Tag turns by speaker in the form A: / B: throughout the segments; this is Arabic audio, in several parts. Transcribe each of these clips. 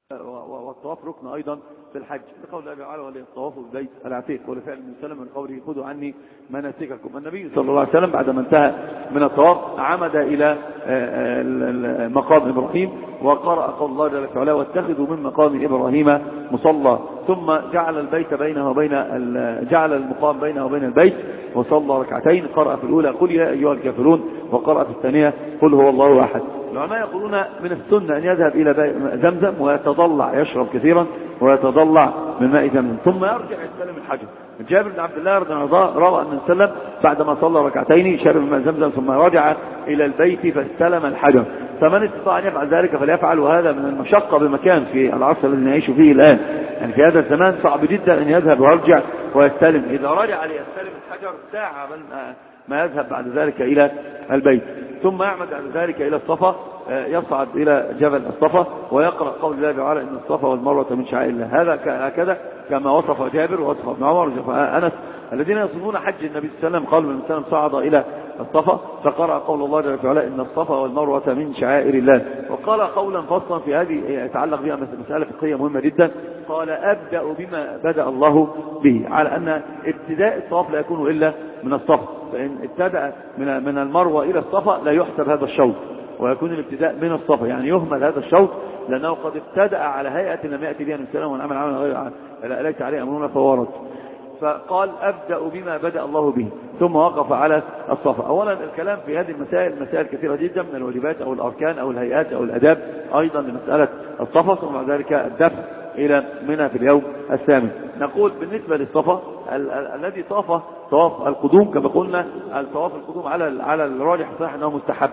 A: والطواف ركن أيضا في الحج لقول الله تعالى والطواف بالبيت العتيق ولفعل النبي صلى الله عليه وسلم من قوله خذوا عني مناسككم. النبي صلى الله عليه وسلم بعدما انتهى من الطواف عمد إلى مقام إبراهيم وقرأ قول الله جل وعلا واتخذوا من مقام إبراهيم مصلى، ثم جعل البيت بينه وبين جعل المقام بينه وبين البيت وصلى ركعتين، قرأ في الأولى قل يا أيها الكافرون وقرأ في الثانية قل هو الله أحد. العلماء يقولون من السنة أن يذهب إلى زمزم ويتضلع يشرب كثيرا ويتضلع من ماء زمزم ثم يرجع يستلم الحجر. جابر بن عبد الله رضي الله عنه روى أن وسلم بعدما صلى ركعتين شرب من ماء زمزم ثم رجع إلى البيت فاستلم الحجر، فمن استطاع أن يفعل ذلك فليفعل، وهذا من المشقة بمكان في العصر الذي نعيش فيه الآن، يعني في هذا الزمان صعب جدا أن يذهب ويرجع ويستلم، إذا رجع ليستلم الحجر ساعة ما يذهب بعد ذلك إلى البيت، ثم يعمد بعد ذلك إلى الصفا، يصعد إلى جبل الصفا ويقرأ قول الله تعالى إن الصفا والمروة من شعائر الله. هذا هكذا كما وصف جابر ووصف ابن عمر ووصف أنس الذين يصفون حج النبي صلى الله عليه وسلم، قالوا النبي صلى الله عليه وسلم صعد إلى الصفا فقرأ قول الله جل وعلا إن الصفا والمروة من شعائر الله، وقال قولا فصلا في هذه يتعلق بها مسألة فقهية مهمة جدا، قال أبدأ بما بدأ الله به، على أن ابتداء الطواف لا يكون إلا من الصفا، فإن ابتدأ من المروة إلى الصفا لا يحسب هذا الشوط، ويكون الابتداء من الصفا، يعني يهمل هذا الشوط لأنه قد ابتدأ على هيئة لم يأتي بها النبي صلى الله عليه وسلم وعمل عملا غير ليس عليه أمرنا فورد، فقال أبدأ بما بدأ الله به ثم وقف على الصفا. أولا الكلام في هذه المسائل مسائل كثيرة جدا من الواجبات أو الأركان أو الهيئات أو الأداب أيضا لمسألة الصفا، ثم بعد ذلك الدفع إلى منى في اليوم الثامن. نقول بالنسبة للصفا الذي طاف طواف القدوم كما قلنا الطواف القدوم على الراجح صحيح أنه مستحب،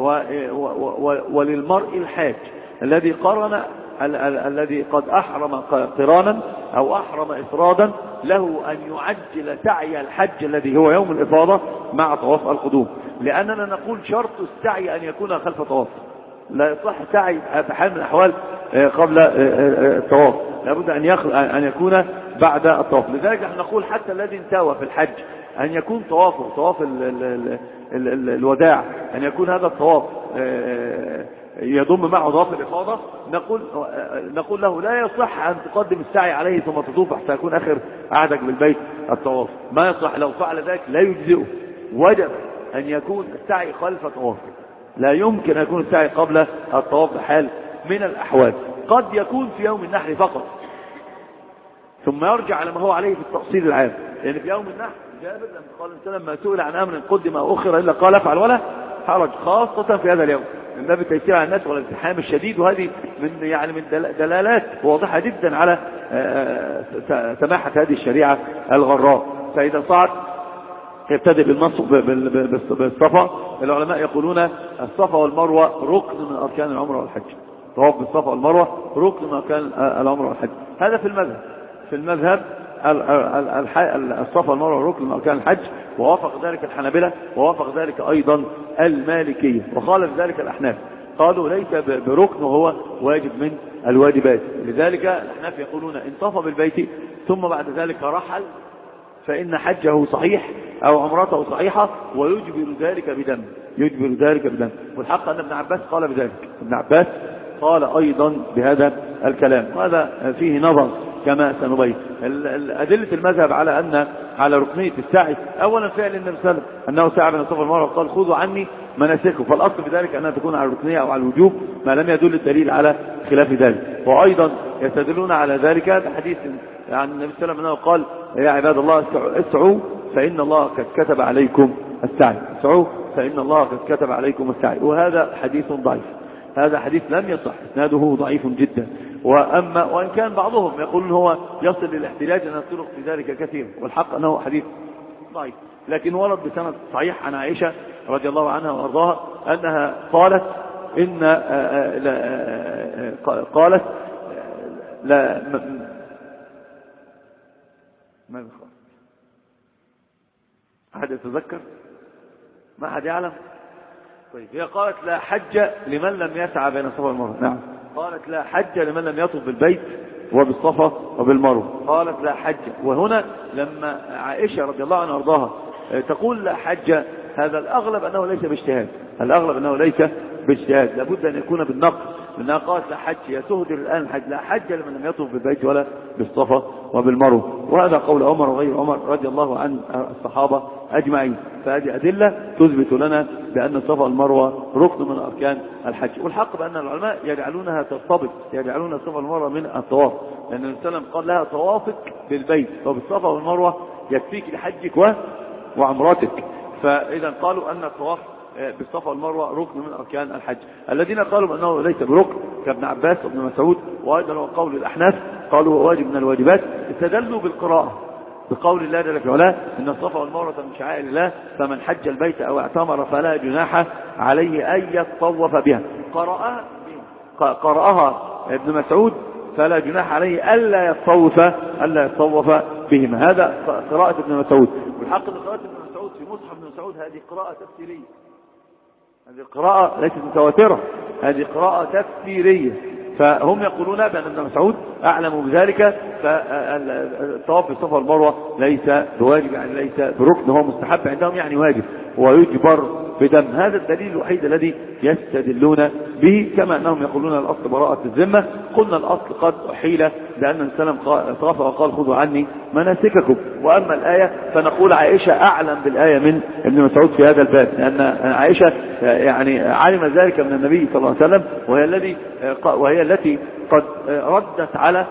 A: وللمرء الحاج الذي قرن الذي قد أحرم قرانا أو أحرم إفرادا له أن يعجل سعي الحج الذي هو يوم الإفاضة مع طواف القدوم، لأننا نقول شرط السعي أن يكون خلف طواف، لا يصح سعي في حال من الأحوال قبل الطواف، لابد أن يكون بعد الطواف. لذلك نحن نقول حتى الذي انتوى في الحج أن يكون طوافه طواف الوداع، أن يكون هذا الطواف يضم معه طواف الإفاضة، نقول له لا يصح أن تقدم السعي عليه ثم تطوف حتى يكون آخر عهدك بالبيت الطواف، ما يصح، لو فعل ذلك لا يجزئه، وجب أن يكون السعي خلف طوافه، لا يمكن أن يكون السعي قبل الطواف بحال من الأحوال، قد يكون في يوم النحر فقط ثم يرجع على ما هو عليه في التقصير العام، لأن في يوم النحر جابر لما قال الإنسان ما سئل عن أمر قدم أو أخر إلا قال افعل ولا حرج، خاصة في هذا اليوم من باب التيسير على الناس والازدحام الشديد، وهذه من دلالات واضحة جدا على سماحة هذه الشريعة الغراء. فإذا صعد يبتدئ بالصفا، العلماء يقولون الصفا والمروة ركن من أركان العمرة والحج، طواف بالصفا والمروة ركن من أركان العمرة والحج، هذا في المذهب الصفا والمروة ركن من أركان الحج، ووافق ذلك الحنابلة ووافق ذلك أيضا المالكية، وخالف ذلك الأحناف قالوا ليس بركن وهو واجب من الواجبات. لذلك الأحناف يقولون إن طاف بالبيت ثم بعد ذلك رحل فإن حجه صحيح أو عمرته صحيحة ويجبر ذلك بدم، والحق أن ابن عباس قال بذلك، ابن عباس قال أيضا بهذا الكلام، وهذا فيه نظر كما سنبين. أدلة المذهب على ركنية السعي، أولا فعل النبي صلى الله عليه وسلم أنه سعى بين الصفا والمروة وقال خذوا عني مناسككم، فالأصل بذلك أنها تكون على الركنية أو على الوجوب ما لم يدل الدليل على خلاف ذلك. وأيضا يستدلون على ذلك بحديث عن النبي صلى الله عليه وسلم أنه قال يا عباد الله اسعوا فإن الله قد كتب عليكم السعي، اسعوا فإن الله قد كتب عليكم السعي، وهذا حديث ضعيف، هذا حديث لم يصح، اسناده ضعيف جدا، وإن كان بعضهم يقولون هو يصل للاحتجاج أن الطرق في ذلك كثير، والحق أنه حديث ضعيف، لكن ورد بسند صحيح عن عائشة رضي الله عنها وأرضاها أنها قالت قالت لا ماذا قالت؟ أحد يتذكر؟ ما أحد يعلم؟ طيب هي قالت لا حج لمن لم يسعى بين الصفا والمروة، نعم، قالت لا حج لمن لم يطف بالبيت وبالصفا وبالمروة، قالت لا حج. وهنا لما عائشة رضي الله عنها وارضاها تقول لا حج هذا الأغلب أنه ليس باجتهاد، الأغلب أنه ليس باجتهاد، لابد أن يكون بالنقل، لأنها قالت لا حج، يتهدر الآن الحج، لا حج لمن لم يطوف بالبيت ولا بالصفا وبالمروة. وهذا قول عمر وغير عمر رضي الله عن الصحابة أجمعين. فهذه أدلة تثبت لنا بأن الصفا والمروة ركن من أركان الحج. والحق بأن العلماء يجعلونها ترتبط، يجعلون الصفا والمروة من الطواف، لأن النبي صلى الله عليه وسلم قال لها طوافك بالبيت وبالصفا والمروة يكفيك لحجك وعمرتك. فإذا قالوا أن الطواف بالصفا والمروة ركن من أركان الحج. الذين قالوا بأنه ليس بركن كابن عباس وابن مسعود، وأيضا هو قول الأحناف قالوا هو واجب من الواجبات، استدلوا بالقراءة بقول الله جل وعلا إن الصفا والمروة من شعائر الله فمن حج البيت أو اعتمر فلا جناح عليه أن يطوف بها. قرأها ابن مسعود فلا جناح عليه ألا يطوف بهما. هذا قراءة ابن مسعود. والحق ان قراءة ابن مسعود في مصحف ابن مسعود هذه قراءة تفسيرية، هذه قراءة ليست متواترة، هذه قراءة تفسيرية. فهم يقولون بأن ابن مسعود أعلم بذلك، فالطواف بالصفا والمروة ليس بواجب، يعني ليس بركن، هو مستحب عندهم يعني واجب ويجبر بدم. هذا الدليل الوحيد الذي يستدلون به، كما أنهم يقولون الأصل براءة الذمة. قلنا الأصل قد أحيل لأن السلام طاف وقال خذوا عني مناسككم. وأما الآية فنقول عائشة أعلم بالآية من ابن مسعود في هذا الباب، لأن عائشة يعني علم ذلك من النبي صلى الله عليه وسلم، وهي التي قد ردت على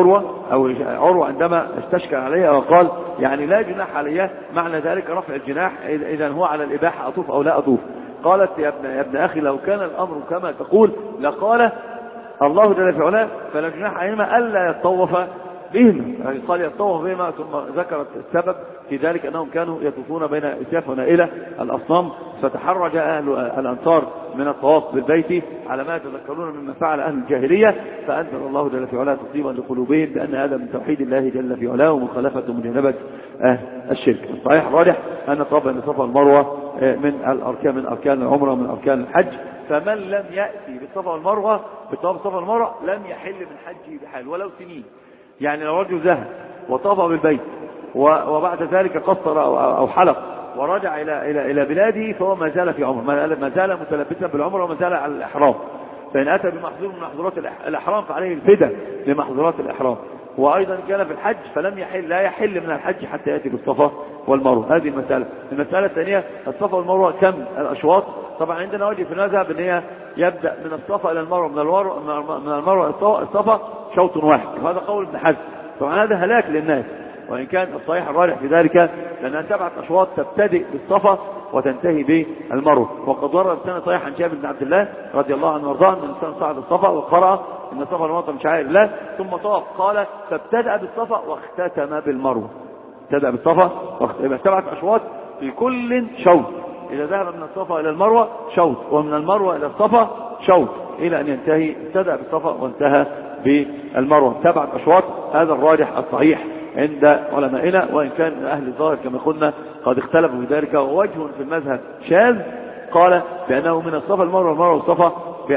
A: عروة عندما استشكل عليها وقال يعني لا جناح عليها، معنى ذلك رفع الجناح إذا هو على الإباحة أطوف أو لا أطوف. قالت يا ابن أخي لو كان الأمر كما تقول لقال الله جل وعلا فلا جناح عليهما ألا يطوف بهما، يعني قال يطوف بهما، ثم ذكرت السبب في ذلك أنهم كانوا يطوفون بين إسياف ونائلة الأصنام، فتحرج أهل الأنصار من الطواف بالبيت على ما يتذكرون مما فعل أهل الجاهلية، فأنزل الله جل وعلا تصيبا لقلوبهم بأن هذا من توحيد الله جل في علاه ومخالفة مجانبة الشرك. الصحيح الراجح أن طبعا الصفا والمروة من أركان العمرة ومن أركان الحج. فمن لم يأتي بالصفا والمروة بالطواف الصفا والمروة لم يحل من حجه بحال ولو سنين. يعني لو رجل ذهب وطاف بالبيت وبعد ذلك قصر أو حلق ورجع إلى بلاده فهو ما زال في عمر، ما زال متلبسا بالعمر وما زال على الإحرام. فإن أتى بمحظور من محظورات الإحرام فعليه الفداء لمحظورات الإحرام. وأيضا كان في الحج فلم لا يحل من الحج حتى يأتي بالصفا والمروة. هذه المسألة الثانية الصفا والمروة كم الأشواط؟ طبعا عندنا وجه في المذهب ان هي يبدأ من الصفا إلى المروة، من المروة الصفا شوط واحد، وهذا قول ابن حزم. طبعا هذا هلاك للناس، وإن كان الصحيح الراجح في ذلك لأنها 7 أشواط تبتدئ بالصفا وتنتهي بالمروة. وقد ورد سنة صحيح عن جابر بن عبد الله رضي الله عنه وارضاه ان الانسان صعد الصفا وقرأ ان الصفا والمروة من شعائر الله ثم طاف، قال فابتدأ بالصفا واختتم بالمروة. ابتدأ بالصفا يبقى 7 أشواط في كل شوط. إذا ذهب من الصفا إلى المروة شوط، ومن المروة إلى الصفا شوط، إلى أن ينتهي ابتدأ بالصفا وانتهى بالمروة 7 أشواط. هذا الراجح الصحيح عند علمائنا، وإن كان أهل الظاهر كما قلنا قد اختلفوا في ذلك، ووجه في المذهب شاذ قال بأنه من الصفا المروة والمروة والصفا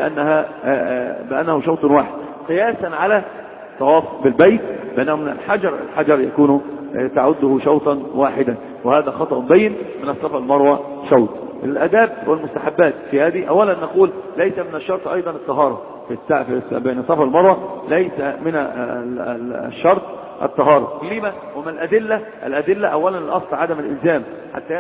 A: بأنه شوط واحد، قياسا على طواف بالبيت بأنه من الحجر يكون تعده شوطا واحدا، وهذا خطأ بين. من الصفا المروة شوط. الأداب والمستحبات في هذه، أولا نقول ليس من الشرط أيضا الطهارة بين الصفا والمروة، ليس من الشرط الطهارة. لما؟ وما الأدلة أولا الأصل عدم الإلزام حتى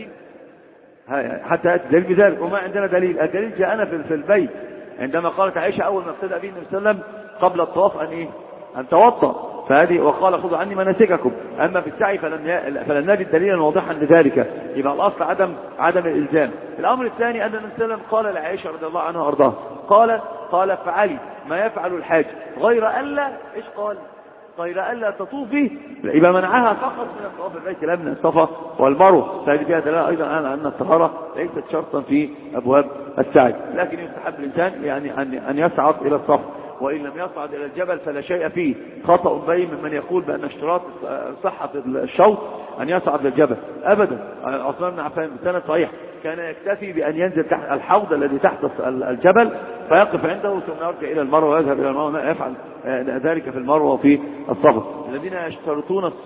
A: يأتي دليل بذلك، وما عندنا دليل. الدليل جاءنا في البيت عندما قالت عائشة أول ما ابتدأ به النبي صلى الله عليه وسلم قبل الطواف أن توضأ، فهذه وقال خذوا عني مناسككم. أما في السعي فلن نجد دليلا واضحا لذلك، يبقى الأصل عدم الإلزام. الأمر الثاني أن النبي صلى الله عليه وسلم قال لعائشة رضي الله عنها وأرضاها قال فعلي ما يفعل الحاج غير ألا غير ألا تطوفي، يبقى منعها فقط من الطواف البيت لا من الصفا والمروة. فهذه فيها دلالة أيضا على أن الطهارة ليست شرطا في أبواب السعي، لكن يستحب الإنسان يعني أن يصعد إلى الصفا، وإن لم يصعد إلى الجبل فلا شيء فيه. خطأ بين من يقول بأن اشتراط صحة الشوط أن يصعد للجبل أبدا. عثمان بن عفان بسند صحيح كان يكتفي بأن ينزل تحت الحوض الذي تحت الجبل فيقف عنده ثم يرجع إلى المروة ويذهب إلى المروة، يفعل ذلك في المروة وفي الصفا. الذين يشترطون الصعود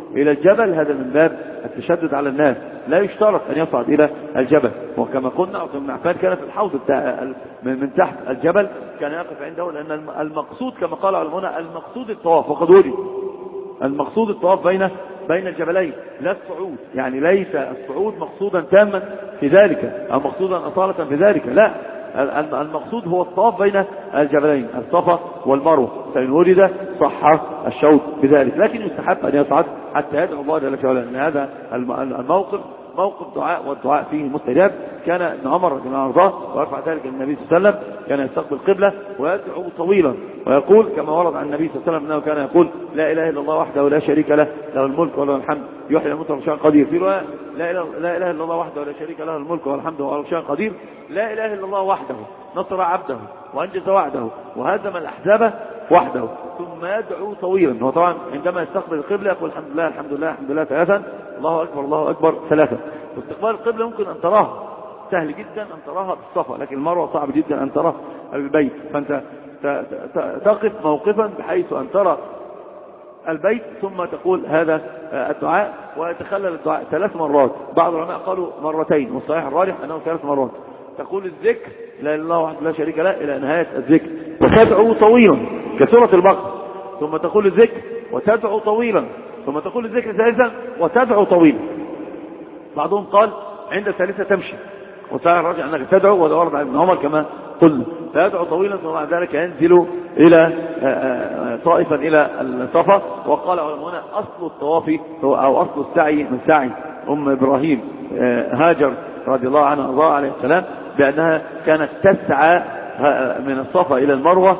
A: إلى الجبل هذا من باب التشدد على الناس، لا يشترط أن يصعد إلى الجبل. وكما قلنا عثمان بن عفان كان في الحوض من تحت الجبل كان يقف عنده، لأن المقصود كما قال علماء المقصود الطواف، وقد ولي المقصود الطواف بين الجبلين لا الصعود، يعني ليس الصعود مقصودا تاما في ذلك أو مقصودا أصالة في ذلك، لا، المقصود هو الطواف بين الجبلين الصفا والمروة، فإن وجد صح الشوط بذلك، لكن يستحب أن يصعد حتى يدعو الله جل وعلا، لأن هذا الموقف موقف دعاء، والدعاء فيه مستجاب. كان ابن عمر رضي الله عنه وارضاه ويرفع ذلك النبي صلى الله عليه وسلم كان يستقبل القبلة ويدعو طويلا ويقول كما ورد عن النبي صلى الله عليه وسلم أنه كان يقول لا إله إلا الله وحده لا شريك له، له الملك وله الحمد يحيي ويميت وهو على كل شيء قدير. في رواية لا إله إلا الله وحده لا شريك له الملك والحمد وهو على كل شيء قدير. لا إله إلا الله وحده نصر عبده وأنجز وعده وهزم الأحزاب وحده. ثم يدعو طويلا. هو طبعا عندما يستقبل القبلة يقول الحمد لله الحمد لله الحمد لله ثلاثا، الله أكبر الله أكبر ثلاثا. واستقبال القبلة ممكن أن تراها سهل جدا أن تراها بالصفا، لكن المروة صعب جدا أن تراها بالبيت، فأنت تقف موقفا بحيث أن ترى البيت ثم تقول هذا الدعاء، ويتخلل الدعاء 3 مرات. بعض العلماء قالوا مرتين، والصحيح الراجح أنه 3 مرات. تقول الذكر لا إله إلا الله وحده لا شريك له إلى نهاية الذكر، وتدعو طويلا كسورة البقرة، ثم تقول الذكر وتدعو طويلا، ثم تقول الذكر ثالثا وتدعو طويلا. بعضهم قال عند الثالثة تمشي، وصحيح الراجح أنك تدعو، وده ورد عن ابن عمر كما قلنا، فيدعو طويلا ثم بعد ذلك ينزل إلى طائفا إلى الصفا. وقال علماء أصل الطواف أو أصل السعي من سعي أم إبراهيم هاجر رضي الله عنها وارضاها عليه السلام، بأنها كانت تسعى من الصفا إلى المروة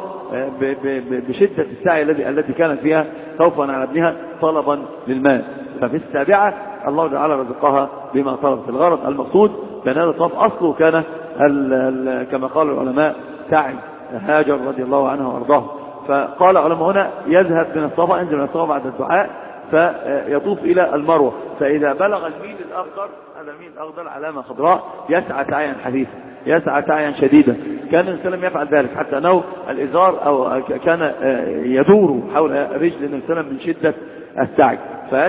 A: بشدة السعي التي كانت فيها خوفا على ابنها طلبا للماء. ففي السابعة الله تعالى رزقها بما طلبت. الغرض المقصود بأن هذا الطواف أصله كان كما قال العلماء سعي هاجر رضي الله عنها وارضاه. فقال علماء هنا يذهب من الصفا، ينزل من الصفا بعد الدعاء فيطوف إلى المروة، فإذا بلغ الميل الأخضر، هذا الميل الأخضر علامة خضراء، يسعى سعيا حثيثا، يسعى سعيا شديدا. كان النبي صلى الله عليه وسلم يفعل ذلك حتى أنه الإزار أو كان يدور حول رجل النبي صلى الله عليه وسلم من شدة السعي،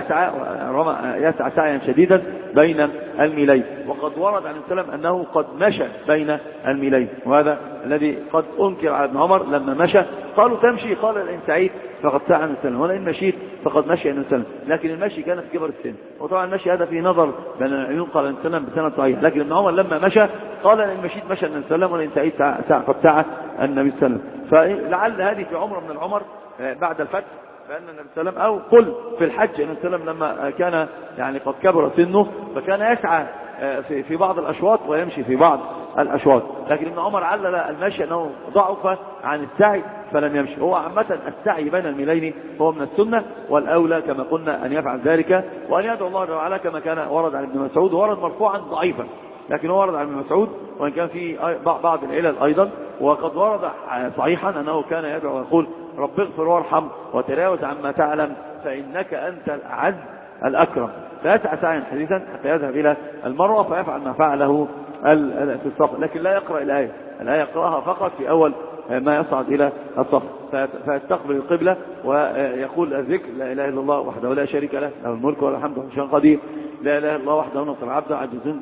A: يسعى سعيا شديدا بين الميلين. وقد ورد عن السلام أنه قد مشى بين الميلين، وهذا الذي قد أنكر على ابن عمر لما مشى. قالوا تمشي، قال إن سعيت فقد سعى النبي صلى الله عليه وسلم، ولئن مشيت فقد مشي النبي صلى الله عليه وسلم. لكن المشي كان في كبر السن، وطبعا المشي هذا فيه نظر بين العلوم، قال النبي صلى الله عليه وسلم بسنة صحيحة، لكن ابن عمر لما مشى قال إن مشيت مشى النبي صلى الله عليه وسلم، ولئن سعيت قد سعى النبي صلى الله عليه وسلم. فلعل هذه في عمر من العمر بعد الفتح، فأن النبي صلى الله عليه وسلم أو قل في الحج النبي صلى الله عليه وسلم لما كان يعني قد كبر سنه فكان يسعى في بعض الأشواط ويمشي في بعض الأشواط. لكن ابن عمر علل المشي أنه ضعف عن السعي فلم يمشي. هو عامة السعي بين الميلين هو من السنة، والأولى كما قلنا أن يفعل ذلك وأن يدعو الله تعالى كما كان ورد عن ابن مسعود، ورد مرفوعا ضعيفا، لكن هو ورد عن ابن مسعود وإن كان في بعض العلل أيضا. وقد ورد صحيحا أنه كان يدعو ويقول رب اغفر وارحم وتجاوز عما تعلم فإنك أنت الأعز الأكرم. فيسعى سعيا حديثا حتى يذهب إلى المروة فيفعل ما فعله في الصف، لكن لا يقرأ الآية يقرأها فقط في أول ما يصعد إلى الصف، فيستقبل القبلة ويقول الذكر لا إله إلا الله وحده لا شريك له، له الملك وله الحمد وهو قدير، لا إله إلا الله وحده نصر عبده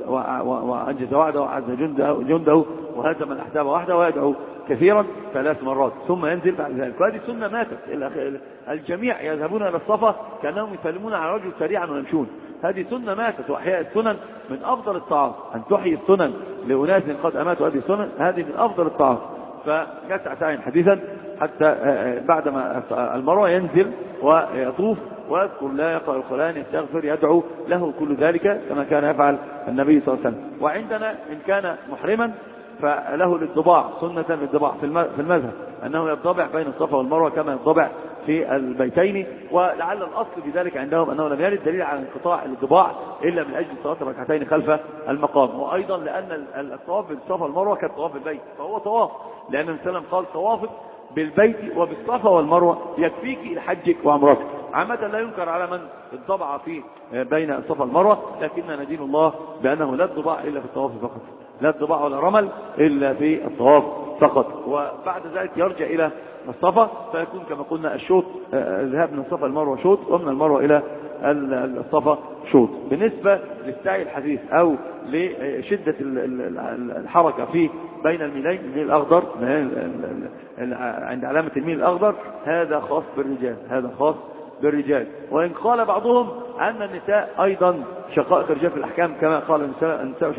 A: وأنجز وعده وعز جنده وهزم الأحزاب وحده، ويدعو كثيرا 3 مرات ثم ينزل بعد ذلك. وهذه السنة ماتت، الجميع يذهبون إلى الصفا كأنهم يسلمون على رجل سريعا ويمشون. هذه سنة ماتت، وأحياء السنن من أفضل الطاعات، أن تحيي السنن لأناس قد أماتوا هذه السنن، هذه من أفضل الطاعات. فيسعى سعيا حديثا حتى بعدما المروة ينزل ويطوف ويذكر لا يقرأ القرآن يستغفر يدعو له كل ذلك كما كان يفعل النبي صلى الله عليه وسلم. وعندنا إن كان محرما فله الانطباع، سنة الانطباع في المذهب أنه ينطبع بين الصفا والمروة كما ينطبع في البيتين. ولعل الأصل في ذلك عندهم أنه لم يرد دليل على انقطاع الانطباع إلا من أجل صلاة الركعتين خلف المقام، وأيضا لأن الطواف بالصفا والمروة كالطواف بالبيت، فهو طواف، لأن النبي صلى الله عليه وسلم قال طوافك بالبيت وبالصفا والمروة يكفيك إلى حجك وعمرتك. عامة لا ينكر على من انطبع في بين الصفا والمروة، لكننا ندين الله بأنه لا انطباع إلا في الطواف فقط، لا انطباع ولا رمل إلا في الطواف فقط. وبعد ذلك يرجع إلى الصفا فيكون كما قلنا الشوط ذهاب من الصفا المروة شوط، ومن المروة إلى الصفا شوط. بالنسبة للسعي الحثيث أو لشدة الحركة في بين الميلين، الميل الأخضر عند علامة الميل الأخضر، هذا خاص بالرجال، هذا خاص بالرجال. وإن قال بعضهم أن النساء أيضا شقائق الرجال في الأحكام، كما قال النساء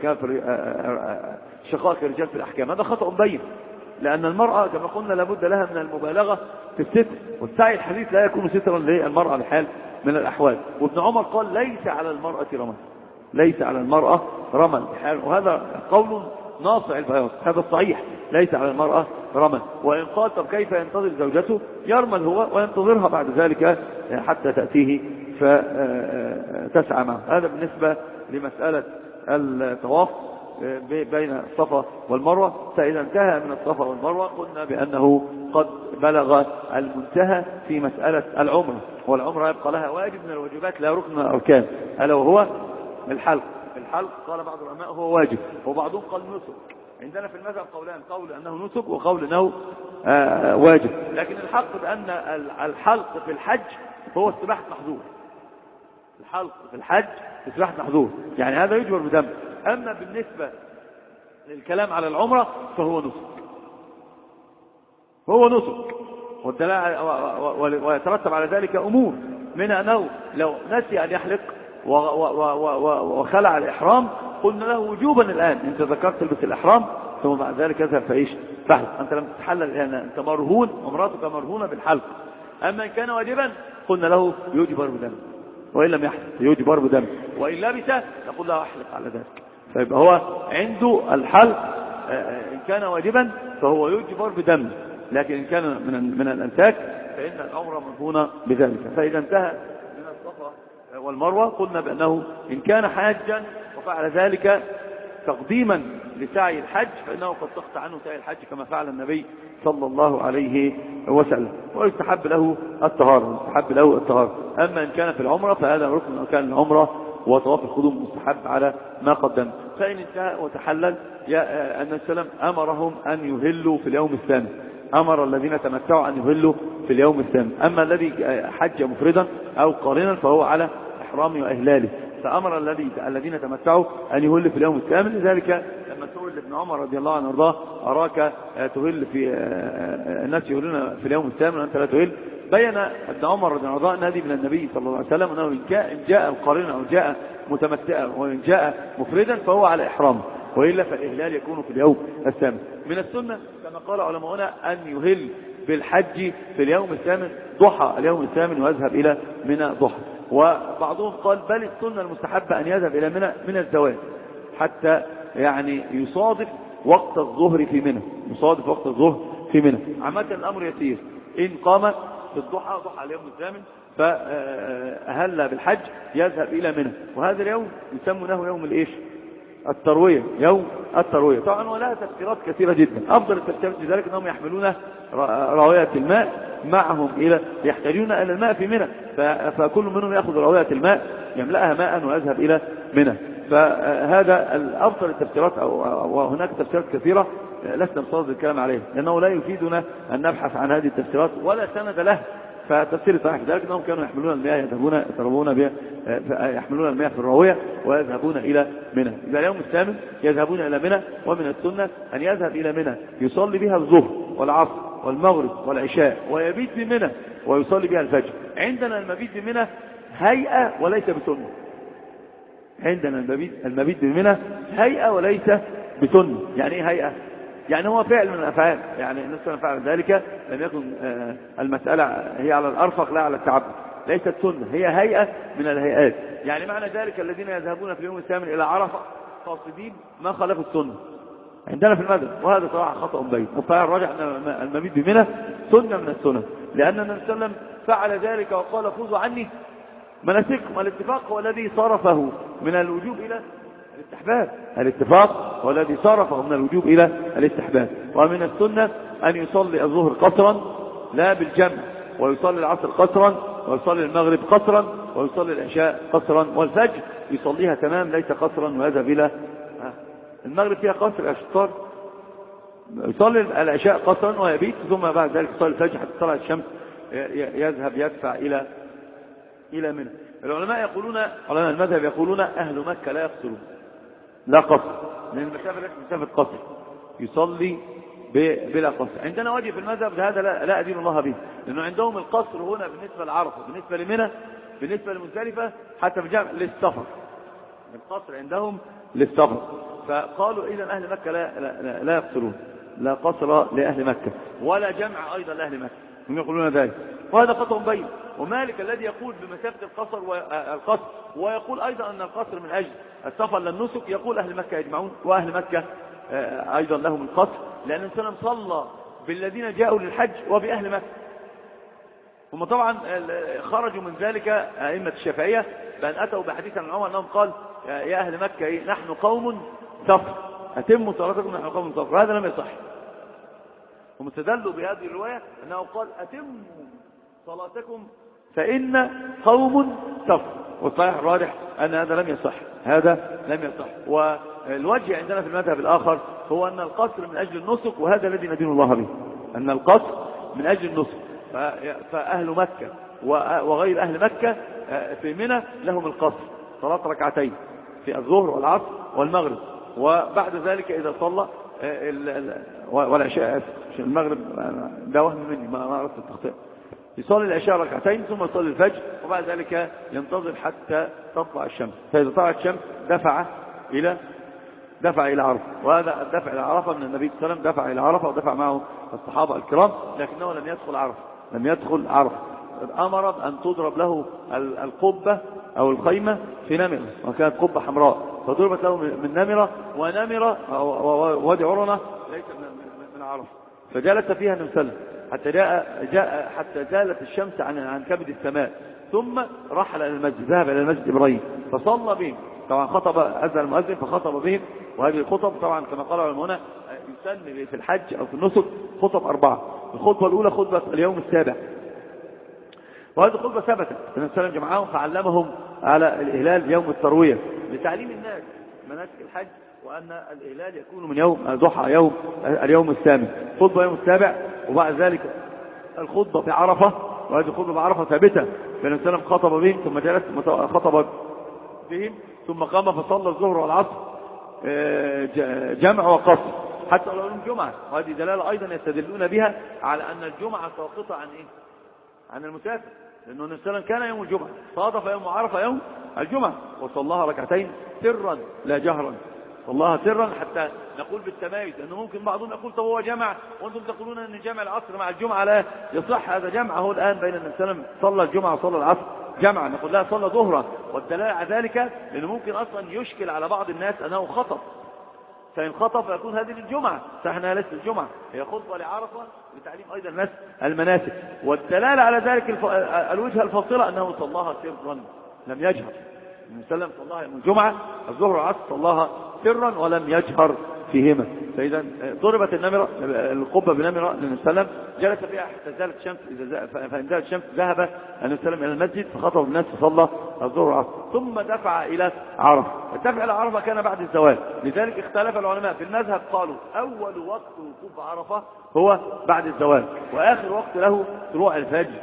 A: شقائق الرجال في الأحكام، هذا خطأ بين، لأن المرأة كما قلنا لابد لها من المبالغة في الستر، والسعي الحديث لا يكون سترا للمرأة بحال من الأحوال. وابن عمر قال ليس على المرأة رمل، ليس على المرأة رمل بحال، وهذا قول ناصع البياض، هذا صحيح، ليس على المرأة رمل. وإن قال طب كيف ينتظر زوجته؟ يرمل هو وينتظرها بعد ذلك حتى تأتيه فتسعى معه. هذا بالنسبة لمسألة الطواف بين الصفا والمروة. فإذا انتهى من الصفا والمروة قلنا بأنه قد بلغ المنتهى في مسألة العمرة، والعمرة يبقى لها واجب من الواجبات لا ركن من الأركان، ألا وهو الحلق. الحلق قال بعض العلماء هو واجب، وبعضهم قال نسك. عندنا في المذهب قولان، قول أنه نسك وقول أنه واجب، لكن الحق بأن الحلق في الحج هو استباحة محظور. الحلق في الحج استباحة محظور، يعني هذا يجبر بدم. أما بالنسبة للكلام على العمرة فهو نسك، هو نسك، ويترتب على ذلك أمور، منها أنه لو نسي أن يحلق وخلع الإحرام قلنا له وجوبا الآن أنت ذكرت تلبس الإحرام ثم بعد ذلك يذهب فإيش فحلق، أنت لم تتحلل الآن، أنت مرهون، عمرتك مرهونة بالحلق. أما إن كان واجبا قلنا له يجبر بدم، وإن لم يحلق يجبر بدم، وإن لبس نقول له أحلق على ذلك. فيبقى هو عنده الحلق إن كان واجبا فهو يجبر بدم، لكن إن كان من الأنساك فإن العمرة مرهونة بذلك. فإذا انتهى من الصفا والمروة قلنا بأنه إن كان حاجا وفعل ذلك تقديما لسعي الحج فإنه قد سقط عنه سعي الحج كما فعل النبي صلى الله عليه وسلم، ويستحب له الطهارة، يستحب له الطهارة. أما إن كان في العمرة فهذا ركن من أركان العمرة، وطواف القدوم مستحب على ما قدم. فإن انتهى وتحلل النبي صلى الله عليه وسلم أمرهم أن يهلوا في اليوم الثاني، أمر الذين تمتعوا أن يهلوا في اليوم الثاني. أما الذي حج مفردا أو قارنا فهو على إحرامه وإهلاله، فأمر الذين تمتعوا أن يهلوا في اليوم الثامن. لذلك لما سئل ابن عمر رضي الله عنه وارضاه أراك تهل في الناس يهلون في اليوم الثامن وأنت لا تهل، بين ابن عمر رضي الله عنه أن هذه من النبي صلى الله عليه وسلم، أنه إن جاء القارن أو جاء متمتعا وإن جاء مفردا فهو على إحرامه، وإلا فالإهلال يكون في اليوم الثامن. من السنة كما قال علماؤنا أن يهل بالحج في اليوم الثامن ضحى اليوم الثامن ويذهب إلى منى ضحى. وبعضهم قال بل السنة المستحبة أن يذهب إلى منى من الزوال حتى يعني يصادف وقت الظهر في منى، يصادف وقت الظهر في منى. عامة الأمر يسير، إن قام في الضحى ضحى اليوم الثامن فأهل بالحج يذهب إلى منى، وهذا اليوم يسمونه يوم الإيش التروية، يوم التروية. طبعا ولها تفسيرات كثيرة جدا، أفضل التفسيرات لذلك أنهم يحملون راوية الماء معهم يحتاجون إلى الماء في منى، فكل منهم يأخذ راوية الماء يملأها ماء ويذهب إلى منى. فهذا الأفضل التفسيرات، وهناك تفسيرات كثيرة لسنا بصدد الكلام عليها لأنه لا يفيدنا أن نبحث عن هذه التفسيرات ولا سند له. فتفسير صحيح ذلك أنهم كانوا يحملون المياه يحملون المياه في الراوية ويذهبون إلى منى. إذا اليوم الثامن يذهبون إلى منى، ومن السنة أن يذهب إلى منى يصلي بها الظهر والعصر والمغرب والعشاء ويبيت بمنى ويصلي بها الفجر. عندنا المبيت بمنى هيئة وليس بسنة، عندنا المبيت بمنى هيئة وليس بسنة. يعني ايه هيئة؟ يعني هو فعل من الأفعال، يعني الناس فعل ذلك لم يكن المسألة هي على الأرفق لا على التعبد، ليست سنة، هي هيئة من الهيئات. يعني معنى ذلك الذين يذهبون في اليوم الثامن إلى عرفة قاصدين ما خالفوا السنة عندنا في المذهب، وهذا صراحة خطأ بين. والصحيح الراجح أن المبيت بمنى سنة من السنة، لأن النبي صلى الله عليه وسلم فعل ذلك وقال خذوا عني مناسككم. الاتفاق هو الذي صرفه من الوجوب إلى الاستحباب، الاتفاق هو الذي صرفه من الوجوب إلى الاستحباب. ومن السنة أن يصلي الظهر قصرا لا بالجمع، ويصلي العصر قصرا، ويصلي المغرب قصرا، ويصلي العشاء قصرا، والفجر يصليها تمام ليس قصرا ويذهب إلى المغرب فيها قصر أشطار، يصلي العشاء قصرا ويبيت، ثم بعد ذلك يصلي الفجر حتى طلعت الشمس يذهب يدفع إلى منى. العلماء يقولون، علماء المذهب يقولون أهل مكة لا يقصرون، لا قصر، لأن المسافة ليست مسافة قصر، يصلي بلا قصر. عندنا وجه في المذهب هذا لا أدين الله به، لأنه عندهم القصر هنا بالنسبة لعرفة، بالنسبة لمنى، بالنسبة لمزدلفة، حتى في جامع للسفر، القصر عندهم للسفر. فقالوا إذا أهل مكة لا يقصرون، لا قصر لأهل مكة ولا جمع أيضا لأهل مكة، هم يقولون ذلك، وهذا خطأ بين. ومالك الذي يقول بمسافة القصر ويقول أيضا أن القصر من أجل السفر للنسك، يقول أهل مكة يجمعون، وأهل مكة أيضا لهم القصر، لأن الإنسان صلى بالذين جاءوا للحج وبأهل مكة. هم طبعا خرجوا من ذلك أئمة الشافعية بأن أتوا بحديث عن عمر أنهم قال يا أهل مكة نحن قوم سفر أتموا صلاتكم نحن قوم سفر، هذا لم يصح. هم استدلوا بهذه الرواية أنه قال أتموا صلاتكم فإن قوم سفر، والصحيح الراجح أن هذا لم يصح، هذا لم يصح. والوجه عندنا في المذهب الآخر هو أن القصر من أجل النسك، وهذا الذي ندين الله به، أن القصر من أجل النسك. فأهل مكة وغير أهل مكة في منى لهم القصر، صلاة ركعتين في الظهر والعصر والمغرب، وبعد ذلك إذا صلى والعشاء، المغرب ده وهم مني ما أردت التخطئ، يصلي العشاء ركعتين ثم يصلي الفجر، وبعد ذلك ينتظر حتى تطلع الشمس، فإذا طلعت الشمس دفع إلى عرفة. وهذا الدفع إلى عرفة من النبي صلى الله عليه وسلم، دفع إلى عرفة ودفع معه الصحابة الكرام، لكنه لم يدخل عرفة. أمر أن تضرب له القبة أو الخيمة في نمرة، وكانت قبة حمراء فضربت له من نمرة، ونمرة وادي عرنة ليس من عرفة، فجلس فيها النبي صلى الله عليه وسلم حتى زالت الشمس عن كبد السماء، ثم رحل إلى المسجد، ذهب إلى المسجد إبراهيم فصلى بهم. طبعا خطب أذن المؤذن فخطب بهم، وهذه الخطب طبعا كما قال العلماء هنا يسمى في الحج أو في النسك خطب 4. الخطبة الأولى خطبة اليوم السابع، وهذه الخطبة ثبتت النبي صلى الله عليه وسلم جمعهم فعلمهم على الإهلال يوم التروية لتعليم الناس مناسك الحج، وأن الإهلال يكون من يوم ضحى يوم اليوم الثامن، خطبة يوم السابع. وبعد ذلك الخطبة في عرفة، وهذه الخطبة بعرفة ثابتة، فالنبي صلى الله عليه وسلم خطب بهم ثم جلس خطب بهم ثم قام فصلى الظهر والعصر جمع وقصر حتى لو يوم جمعة. وهذه دلالة أيضا يستدلون بها على أن الجمعة ساقطة عن إيه؟ عن المسافر، لأنه النبي صلى الله عليه وسلم كان يوم الجمعة، صادف يوم عرفة يوم الجمعة، وصلاها ركعتين سرا لا جهرا، صلاها سرا حتى نقول بالتمايز، لأنه ممكن بعضهم يقول طب هو جمع وأنتم تقولون أن جمع العصر مع الجمعة لا يصح. هذا جمع هو الآن بين النبي صلى الله عليه وسلم صلى الجمعة وصلى العصر جمعا، نقول لا صلى ظهرا، والدلالة على ذلك لأنه ممكن أصلا يشكل على بعض الناس أنه خطب، فإن خطب فيكون هذه الجمعة، فإحنا لسه الجمعة هي خطبة لعرفة لتعليم أيضا الناس المناسك. والدلالة على ذلك الوجهة الفاصلة أنه صلاها سرا لم يجهر، النبي صلى الله عليه وسلم صلاها يوم الجمعة الظهر والعصر صلاها سرا ولم يجهر فيهما. فإذا ضربت النمرة القبة بنمرة للنبي صلى الله عليه وسلم، جلس فيها حتى زالت الشمس، فإن زالت الشمس ذهب النبي صلى الله عليه وسلم إلى المسجد فخطب الناس فصلى الظهر والعصر، ثم دفع إلى عرفة. الدفع إلى عرفة كان بعد الزوال، لذلك اختلف العلماء في المذهب، قالوا أول وقت وقوف عرفة هو بعد الزوال، وآخر وقت له طلوع الفجر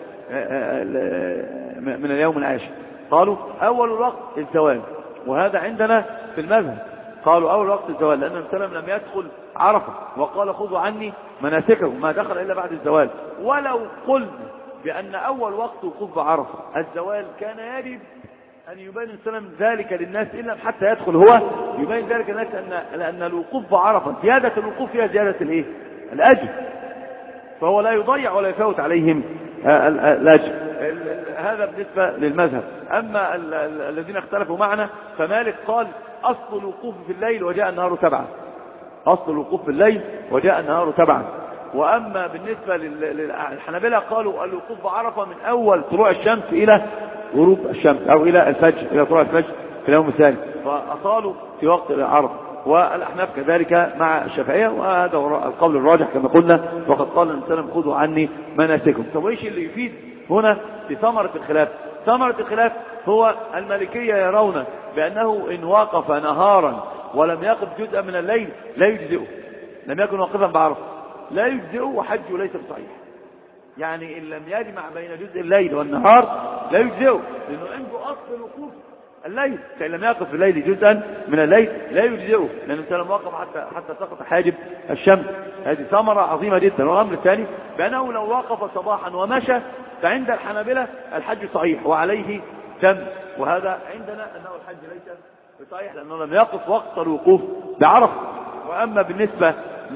A: من اليوم العاشر. قالوا أول الوقت الزوال، وهذا عندنا في المذهب قالوا أول وقت الزوال، لأن النبي صلى الله عليه وسلم لم يدخل عرفة وقال خذوا عني مناسككم، ما دخل إلا بعد الزوال. ولو قلنا بأن أول وقت وقوف عرفة الزوال كان يجب أن يبين النبي صلى الله عليه وسلم ذلك للناس إلا حتى يدخل هو، يبين ذلك للناس لأن الوقوف بعرفة زيادة الوقوف فيها زيادة الإيه؟ الأجر، فهو لا يضيع ولا يفوت عليهم الأجر. هذا بالنسبة للمذهب. أما الذين اختلفوا معنا فمالك قال أصل الوقوف في الليل وجاء النهار تبعا، أصل الوقوف في الليل وجاء النهار تبعا. وأما بالنسبة للحنابلة قالوا الوقوف بعرفة من أول طلوع الشمس إلى غروب الشمس أو إلى الفجر، إلى طلوع الفجر في اليوم الثاني، فأصالوا في وقت عرفة. والأحناف كذلك مع الشافعية، وهذا القول الراجح كما قلنا، وقد قال النبي صلى الله عليه وسلم خذوا عني مناسككم. طب ايش اللي يفيد هنا في ثمرة الخلاف؟ ثمرة الخلاف هو المالكية يرون بأنه إن وقف نهارا ولم يقف جزءا من الليل لا يجزئه، لم يكن واقفا بعرفة لا يجزئه، وحجه ليس بصحيح. يعني إن لم يجمع بين جزء الليل والنهار لا يجزئه، لأنه عنده أصل الوقوف الليل، فإن لم يقف في الليل جزءا من الليل لا يجزئه، لأنه لم وقف حتى سقط حاجب الشمس. هذه ثمرة عظيمة جدا. والأمر الثاني بأنه لو وقف صباحا ومشى فعند الحنابلة الحج صحيح وعليه دم، وهذا عندنا أنه الحج ليس صحيح لأنه لم يقف وقت الوقوف بعرفة. وأما بالنسبة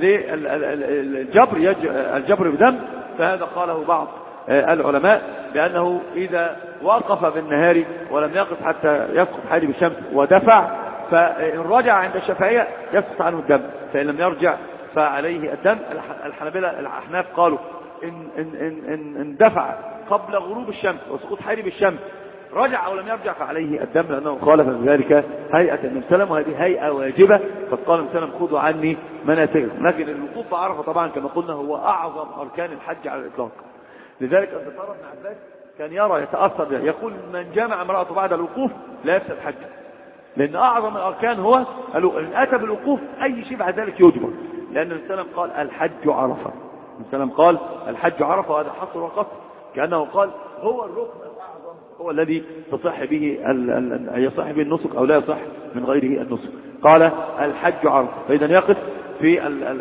A: للجبر بدم فهذا قاله بعض العلماء بأنه إذا وقف بالنهار ولم يقف حتى يسقط حاجب الشمس ودفع، فإن رجع عند الشافعية يسقط عنه الدم، فإن لم يرجع فعليه الدم. الحنابلة الأحناف قالوا إن دفع قبل غروب الشمس وسقوط حاجب الشمس رجع أو لم يرجع فعليه الدم، لأنه خالف بذلك هيئة النبي صلى الله عليه وسلم، وهذه هيئة واجبة، قد قال النبي صلى الله عليه وسلم خذوا عني مناسككم. لكن الوقوف بعرفة طبعا كما قلنا هو أعظم أركان الحج على الإطلاق. لذلك أن ترى ابن عباس كان يرى يتأثر به، يقول من جامع امرأته بعد الوقوف لا يفسد حج، لأن أعظم الأركان هو إن أتى بالوقوف أي شيء بعد ذلك يجبر، لأن النبي صلى الله عليه وسلم قال الحج عرفة. النبي صلى الله عليه وسلم قال الحج عرفة، وهذا حصر وقصر، كأنه قال هو الركن الأعظم، هو الذي يصح به النسك أو لا يصح من غيره النسك. قال الحج عرفة، فإذا يقف في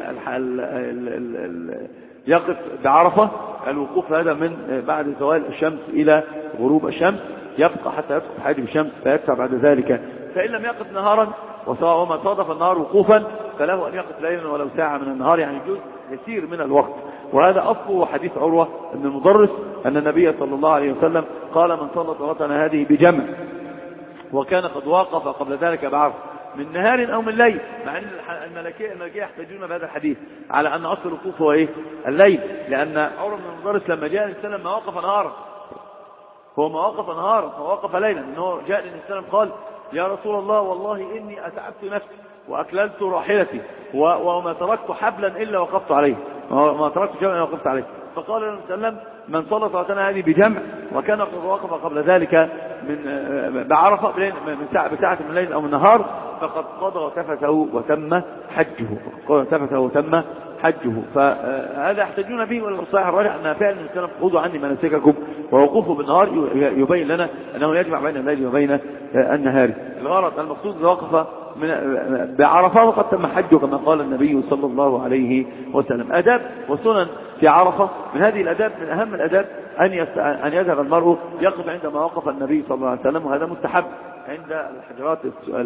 A: يقف بعرفة الوقوف هذا من بعد زوال الشمس إلى غروب الشمس، يبقى حتى يسقط حاجب الشمس فيدفع بعد ذلك. فإن لم يقف نهارا وسواء ما صادف النهار وقوفا فله أن يقف ليلا ولو ساعة من النهار، يعني جزء يسير من الوقت. وهذا أصله حديث عروة بن المضرس أن النبي صلى الله عليه وسلم قال من صلى صلاتنا هذه بجمع وكان قد وقف قبل ذلك بعرف من نهار أو من ليل، مع أن الملكية يحتاجون بهذا الحديث على أن أصل الوقوف هو إيه؟ الليل، لأن عروة بن المضرس لما جاء النبي صلى الله عليه وسلم ما وقف نهارا، هو ما وقف نهارا، ما وقف ليلا، إنه جاء النبي صلى الله عليه وسلم قال يا رسول الله والله إني أتعبت نفسي وأكللت راحلتي وما تركت حبلا إلا وقفت عليه، ما تركت جمعا إلا وقفت عليه. فقال النبي صلى الله عليه وسلم من صلى صلاتنا هذه بجمع وكان قد وقف قبل ذلك بعرفة بساعة من الليل أو من النهار فقد قضى تفته وتم حجه. فهذا يحتاجون به، والصحيح الراجح أنها فعلا السلام خذوا عني مناسككم، ووقوفه بالنهار يبين لنا أنه يجمع بين الليل وبين النهار. الغرض المقصود إذا وقف بعرفة وقد تم حجه كما قال النبي صلى الله عليه وسلم. آداب وسنن في عرفة، من هذه الآداب من أهم الآداب أن يذهب المرء يقف عندما وقف النبي صلى الله عليه وسلم، وهذا مستحب عند الحجرات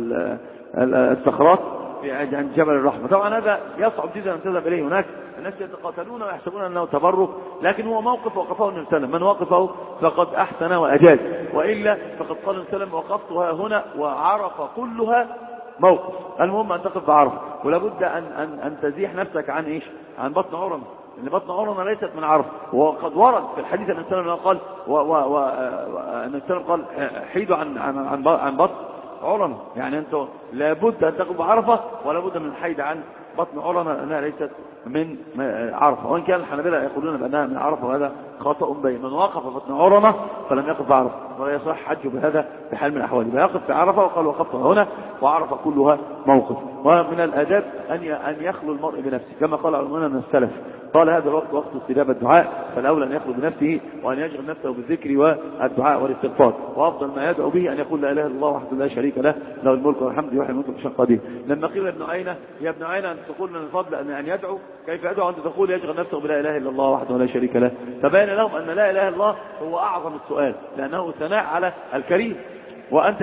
A: الصخرات عند جبل الرحمة. طبعا هذا يصعب جدا أن تذهب إليه، هناك الناس يتقاتلون ويحسبون أنه تبرك، لكن هو موقف وقفه النبي صلى الله عليه وسلم، من وقفه فقد أحسن وأجاز، وإلا فقد قال النبي صلى الله عليه وسلم وقفتها هنا وعرفة كلها موقف. المهم أن تقف بعرفة، ولابد أن تزيح نفسك عن إيش؟ عن بطن عرنة، لأن بطن عرنة ليست من عرفة. وقد ورد في الحديث النبي صلى الله عليه وسلم قال النبي صلى الله عليه وسلم قال حيدوا عن بطن عرنة، يعني أنتم لابد أن تقف بعرفة ولابد من الحيد عن بطن عرنة لأنها ليست من عرفة، وإن كان الحنابلة يقولون بأنها من عرفة، وهذا خطأ بين. من وقف بطن عرنة فلم يقف بعرفة ولا يصح حجه بهذا بحال من الأحوال، يقف بعرفة وقال وقفتها هنا وعرفة كلها موقف. ومن الآداب أن يخلو المرء بنفسه كما قال علماء من السلف، قال هذا الوقت وقت استجابة الدعاء، فالأولى أن يخلو بنفسه وأن يشغل نفسه بالذكر والدعاء والاستغفار، وأفضل ما يدعو به أن يقول لا إله إلا الله وحده لا شريك له له الملك والحمد يحيي ويميت وهو قدير. لما قيل ابن عينة يا ابن عينة أن تقول من الفضل أن يدعو، كيف يدعو؟ أنت تقول يشغل نفسه بلا إله إلا الله وحده لا شريك له، فبين لهم أن لا إله إلا الله هو أعظم السؤال، لأنه ثناء على الكريم، وأنت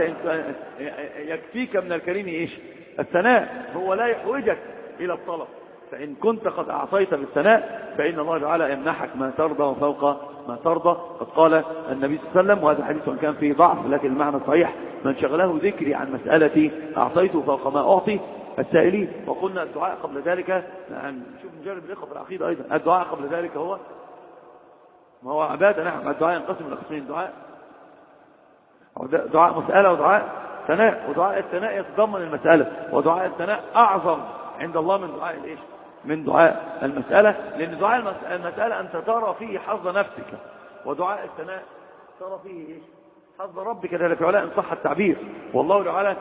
A: يكفيك من الكريم إيش؟ الثناء، هو لا يحوجك إلى الطلب، فإن كنت قد أعطيت بالثناء فإن الله تعالى يمنحك ما ترضى وفوق ما ترضى. قد قال النبي صلى الله عليه وسلم، وهذا الحديث وإن كان فيه ضعف لكن المعنى صحيح، من شغله ذكري عن مسألتي أعطيته فوق ما أعطي السائلين. وقلنا الدعاء قبل ذلك، نشوف نجرب الإخوة في العقيدة أيضا، الدعاء قبل ذلك هو عبادة. نعم، الدعاء ينقسم إلى قسمين، دعاء مسألة ودعاء ثناء، ودعاء الثناء يتضمن المسألة، ودعاء الثناء أعظم عند الله من دعاء الإيش؟ من دعاء المسألة، لأن دعاء المسألة أنت ترى فيه حظ نفسك، ودعاء الثناء ترى فيه إيش؟ حظ ربك جل في علاه إن صح التعبير. والله تعالى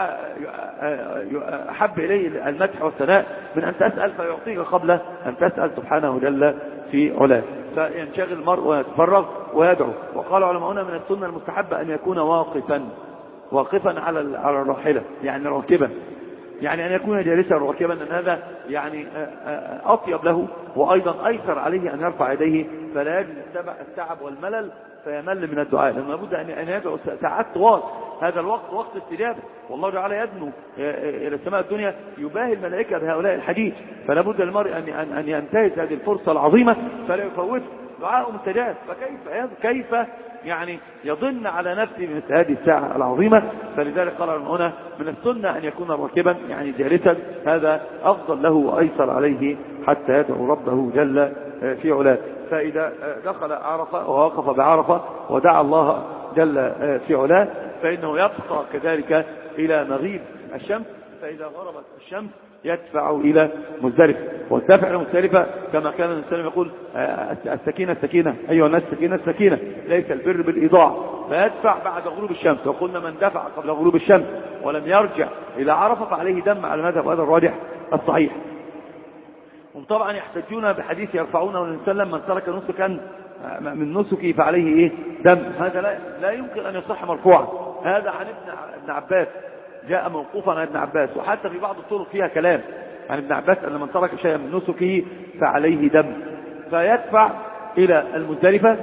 A: أحب إليه المدح والثناء من أن تسأل فيعطيك قبل أن تسأل سبحانه جل في علاه. فينشغل المرء ويتفرغ ويدعو. وقال علماؤنا من السنة المستحبة أن يكون واقفا على الراحلة، يعني راكبا، يعني أن يكون جالسا راكبا، أن هذا يعني أطيب له وأيضا أيسر عليه أن يرفع يديه فلا يجد التعب والملل فيمل من الدعاء، لأنه لابد أن يدعو ساعات طوال. هذا الوقت وقت استجابة، والله تعالى يدنو إلى السماء الدنيا يباهي الملائكة بهؤلاء الحديث، فلا بد للمرء أن ينتهز هذه الفرصة العظيمة فلا يفوت دعاء مستجاب. فكيف يعني يضن على نفسه من هذه الساعة العظيمة؟ فلذلك قال هنا من السنة أن يكون راكبا يعني جالسا، هذا أفضل له وأيسر عليه حتى يدعو ربه جل في علاه. فإذا دخل عرفة ووقف بعرفة ودعا الله جل في علاه فإنه يبقى كذلك إلى مغيب الشمس، فإذا غربت الشمس يدفع إلى مزدلفة. والدفع إلى مزدلفة كما كان النبي صلى الله عليه وسلم يقول السكينة السكينة أيها الناس السكينة السكينة، ليس البر بالإضاعة، فيدفع بعد غروب الشمس. وقلنا من دفع قبل غروب الشمس ولم يرجع إلى عرفة فعليه دم على مذهب هذا الراجح الصحيح. هم طبعا يحتجون بحديث يرفعونه للنبي صلى الله عليه وسلم من ترك نسكا من نسكه فعليه إيه؟ دم. هذا لا يمكن أن يصح مرفوعا. هذا عن ابن عباس، جاء موقوفا عن ابن عباس، وحتى في بعض الطرق فيها كلام عن ابن عباس أن من ترك شيئا من نسكه فعليه دم. فيدفع إلى المزدلفة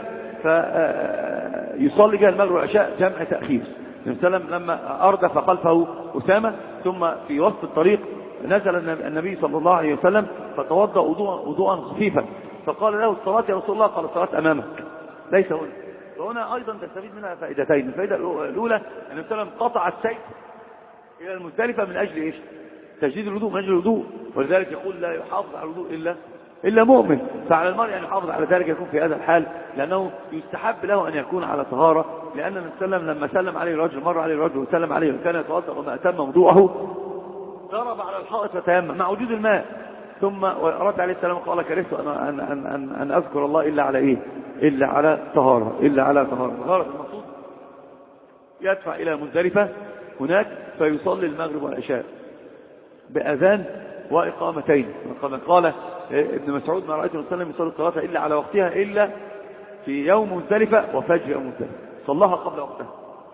A: فيصلي بها المغرب والعشاء جمع تأخير. النبي صلى الله عليه وسلم لما أردف خلفه أسامة ثم في وسط الطريق نزل النبي صلى الله عليه وسلم فتوضأ وضوءا خفيفا فقال له الصلاة يا رسول الله؟ قال الصلاة أمامك ليس هنا. فهنا أيضا تستفيد منها فائدتين. الفائدة الأولى أن النبي صلى الله عليه وسلم قطع السير إلى المزدلفة من أجل إيش؟ تجديد الوضوء، من أجل الوضوء. ولذلك يقول لا يحافظ على الوضوء إلا مؤمن. فعلى المرء أن يحافظ على ذلك يكون في هذا الحال، لأنه يستحب له أن يكون على طهارة. لأن النبي صلى الله عليه وسلم لما سلم عليه الرجل، مر عليه الرجل وسلم عليه وكان يتوضأ وما أتم وضوءه ضرب على الحائط فتيمم مع وجود الماء، ثم رد عليه السلام وقال كرهت أن أذكر الله إلا على إيه؟ إلا على طهارة. طهارة المقصود يدفع إلى مزدلفة هناك فيصلي المغرب والعشاء بأذان وإقامتين. قال ابن مسعود ما رأيت النبي صلى الله عليه وسلم يصلي الصلاة إلا على وقتها إلا في يوم مزدلفة وفجر يوم مزدلفة، صلاها قبل وقتها.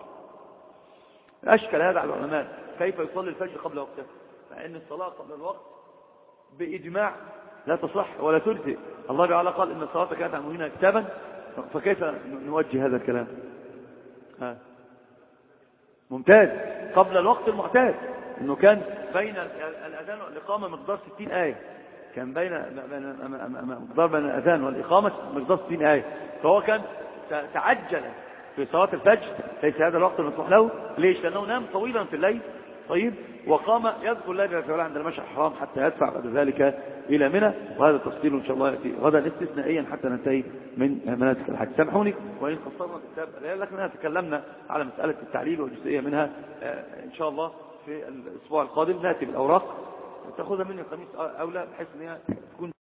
A: أشكل هذا على العلماء كيف يصلي الفجر قبل وقتها، مع أن الصلاة قبل الوقت بإجماع لا تصح ولا تجزئ. الله تعالى قال إن الصلاة كانت على المؤمنين كتابا، فكيف نوجه هذا الكلام؟ ممتاز. قبل الوقت المعتاد انه كان بين الاذان والاقامه مقدار 60 ايه، كان مقدار بين الاذان والاقامه مقدار 60 ايه، فهو كان تعجل في صلاه الفجر، ليس هذا الوقت المسموح له. ليش؟ لانه نام طويلا في الليل طيب وقام يذكر الله جل وعلا عند المشعر الحرام حتى يدفع بعد ذلك الى منى. وهذا تفصيل ان شاء الله ياتي غدا استثنائيا حتى ننتهي من مناسك الحج. سامحوني وان قصرنا الكتاب لكننا تكلمنا على مساله التعليل وجزئيه منها. ان شاء الله في الاسبوع القادم ناتي بالاوراق تاخذها مني الخميس اولى بحيث انها تكون